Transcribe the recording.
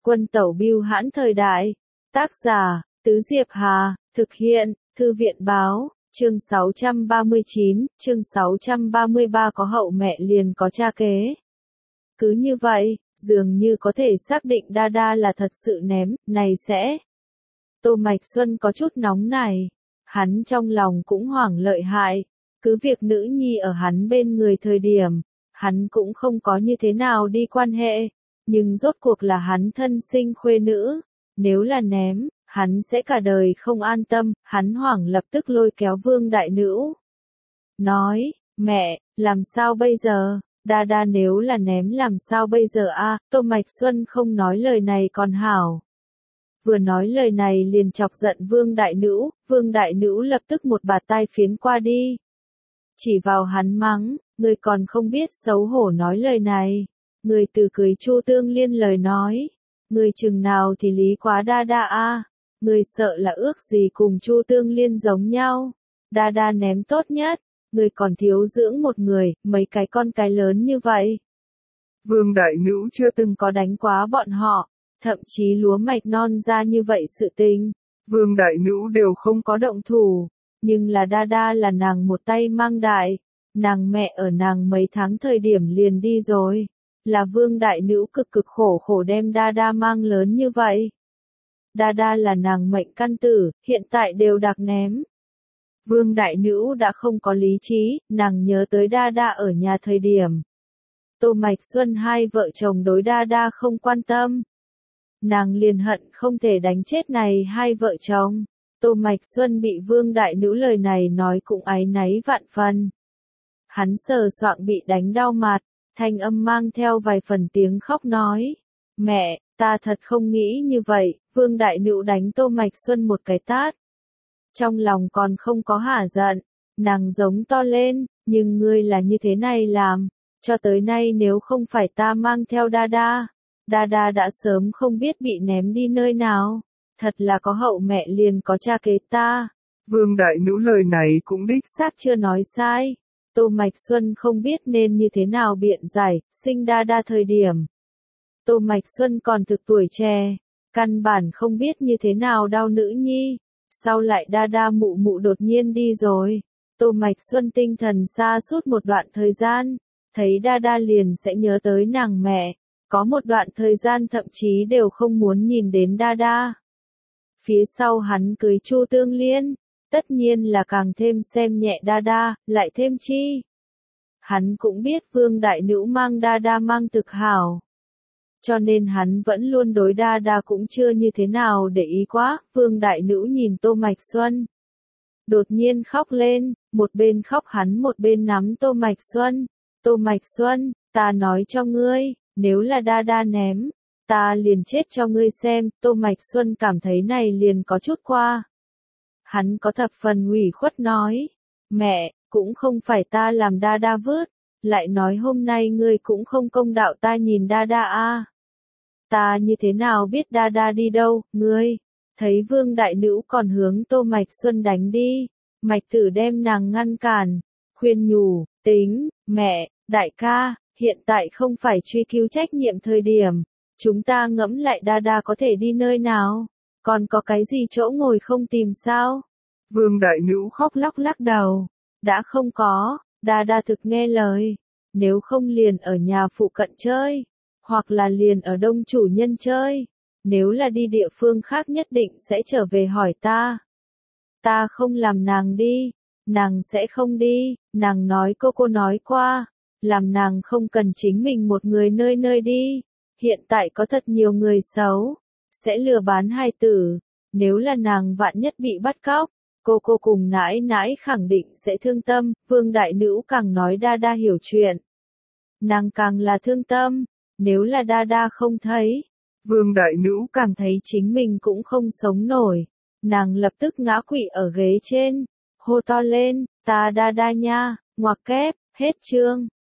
Quân tẩu bưu hãn thời đại. Tác giả, Tứ Diệp Hà, thực hiện, Thư viện báo, chương 639, chương 633 có hậu mẹ liền có cha kế. Cứ như vậy, dường như có thể xác định Đa là thật sự ném, này sẽ. Tô Mạch Xuân có chút nóng này. Hắn trong lòng cũng hoảng lợi hại. Cứ việc nữ nhi ở hắn bên người thời điểm, hắn cũng không có như thế nào đi quan hệ. Nhưng rốt cuộc là hắn thân sinh khuê nữ. Nếu là ném, hắn sẽ cả đời không an tâm. Hắn hoảng lập tức lôi kéo Vương Đại Nữ. Nói, mẹ, làm sao bây giờ? Đa nếu là ném làm sao bây giờ a? Tô Mạch Xuân không nói lời này còn hảo. Vừa nói lời này liền chọc giận Vương Đại Nữ lập tức một bạt tai phiến qua đi. Chỉ vào hắn mắng, ngươi còn không biết xấu hổ nói lời này. Ngươi từ cưới Chu Tương Liên lời nói. Ngươi chừng nào thì lý quá Đa a? Ngươi sợ là ước gì cùng Chu Tương Liên giống nhau. Đa ném tốt nhất. Ngươi còn thiếu dưỡng một người, mấy cái con cái lớn như vậy. Vương Đại Nữ chưa từng có đánh quá bọn họ, thậm chí lúa mạch non ra như vậy sự tình. Vương Đại Nữ đều không có động thủ, nhưng là Đa là nàng một tay mang đại. Nàng mẹ ở nàng mấy tháng thời điểm liền đi rồi. Là Vương Đại Nữ cực khổ đem Đa mang lớn như vậy. Đa là nàng mệnh căn tử, hiện tại đều đặc ném. Vương Đại Nữ đã không có lý trí, nàng nhớ tới Đa ở nhà thời điểm. Tô Mạch Xuân hai vợ chồng đối Đa không quan tâm. Nàng liền hận không thể đánh chết này hai vợ chồng. Tô Mạch Xuân bị Vương Đại Nữ lời này nói cũng áy náy vạn phần. Hắn sờ soạng bị đánh đau mặt, thanh âm mang theo vài phần tiếng khóc nói. Mẹ, ta thật không nghĩ như vậy. Vương Đại Nữ đánh Tô Mạch Xuân một cái tát. Trong lòng còn không có hả giận, nàng giống to lên, nhưng ngươi là như thế này làm, cho tới nay nếu không phải ta mang theo Đa đã sớm không biết bị ném đi nơi nào, thật là có hậu mẹ liền có cha kế ta. Vương Đại Nữ lời này cũng đích xác chưa nói sai, Tô Mạch Xuân không biết nên như thế nào biện giải, sinh Đa thời điểm. Tô Mạch Xuân còn thực tuổi trẻ, căn bản không biết như thế nào đau nữ nhi. Sau lại Đa mụ đột nhiên đi rồi. Tô Mạch Xuân tinh thần xa suốt một đoạn thời gian. Thấy Đa liền sẽ nhớ tới nàng mẹ. Có một đoạn thời gian thậm chí đều không muốn nhìn đến Đa. Phía sau hắn cưới Chu Tương Liên. Tất nhiên là càng thêm xem nhẹ Đa, lại thêm chi. Hắn cũng biết Vương Đại Nữ mang Đa mang thực hảo. Cho nên hắn vẫn luôn đối Đa cũng chưa như thế nào để ý quá. Vương Đại Nữ nhìn Tô Mạch Xuân. Đột nhiên khóc lên, một bên khóc hắn một bên nắm Tô Mạch Xuân. Tô Mạch Xuân, ta nói cho ngươi, nếu là Đa ném, ta liền chết cho ngươi xem. Tô Mạch Xuân cảm thấy này liền có chút qua. Hắn có thập phần ủy khuất nói, mẹ, cũng không phải ta làm Đa vứt, lại nói hôm nay ngươi cũng không công đạo ta nhìn Đa a. Ta như thế nào biết Đa đi đâu, ngươi? Thấy Vương Đại Nữ còn hướng Tô Mạch Xuân đánh đi. Mạch Tử đem nàng ngăn cản, khuyên nhủ, tính, mẹ, đại ca, hiện tại không phải truy cứu trách nhiệm thời điểm. Chúng ta ngẫm lại Đa có thể đi nơi nào? Còn có cái gì chỗ ngồi không tìm sao? Vương Đại Nữ khóc lắc đầu. Đã không có, Đa thực nghe lời. Nếu không liền ở nhà phụ cận chơi. Hoặc là liền ở đông chủ nhân chơi. Nếu là đi địa phương khác nhất định sẽ trở về hỏi ta. Ta không làm nàng đi. Nàng sẽ không đi. Nàng nói cô nói qua. Làm nàng không cần chính mình một người nơi đi. Hiện tại có thật nhiều người xấu. Sẽ lừa bán hài tử. Nếu là nàng vạn nhất bị bắt cóc. Cô cùng nãi khẳng định sẽ thương tâm. Vương Đại Nữ càng nói Đa hiểu chuyện. Nàng càng là thương tâm. Nếu là Đa không thấy, Vương Đại Nữ cảm thấy chính mình cũng không sống nổi. Nàng lập tức ngã quỵ ở ghế trên, hô to lên, ta Đa nha, ngoặc kép, hết chương.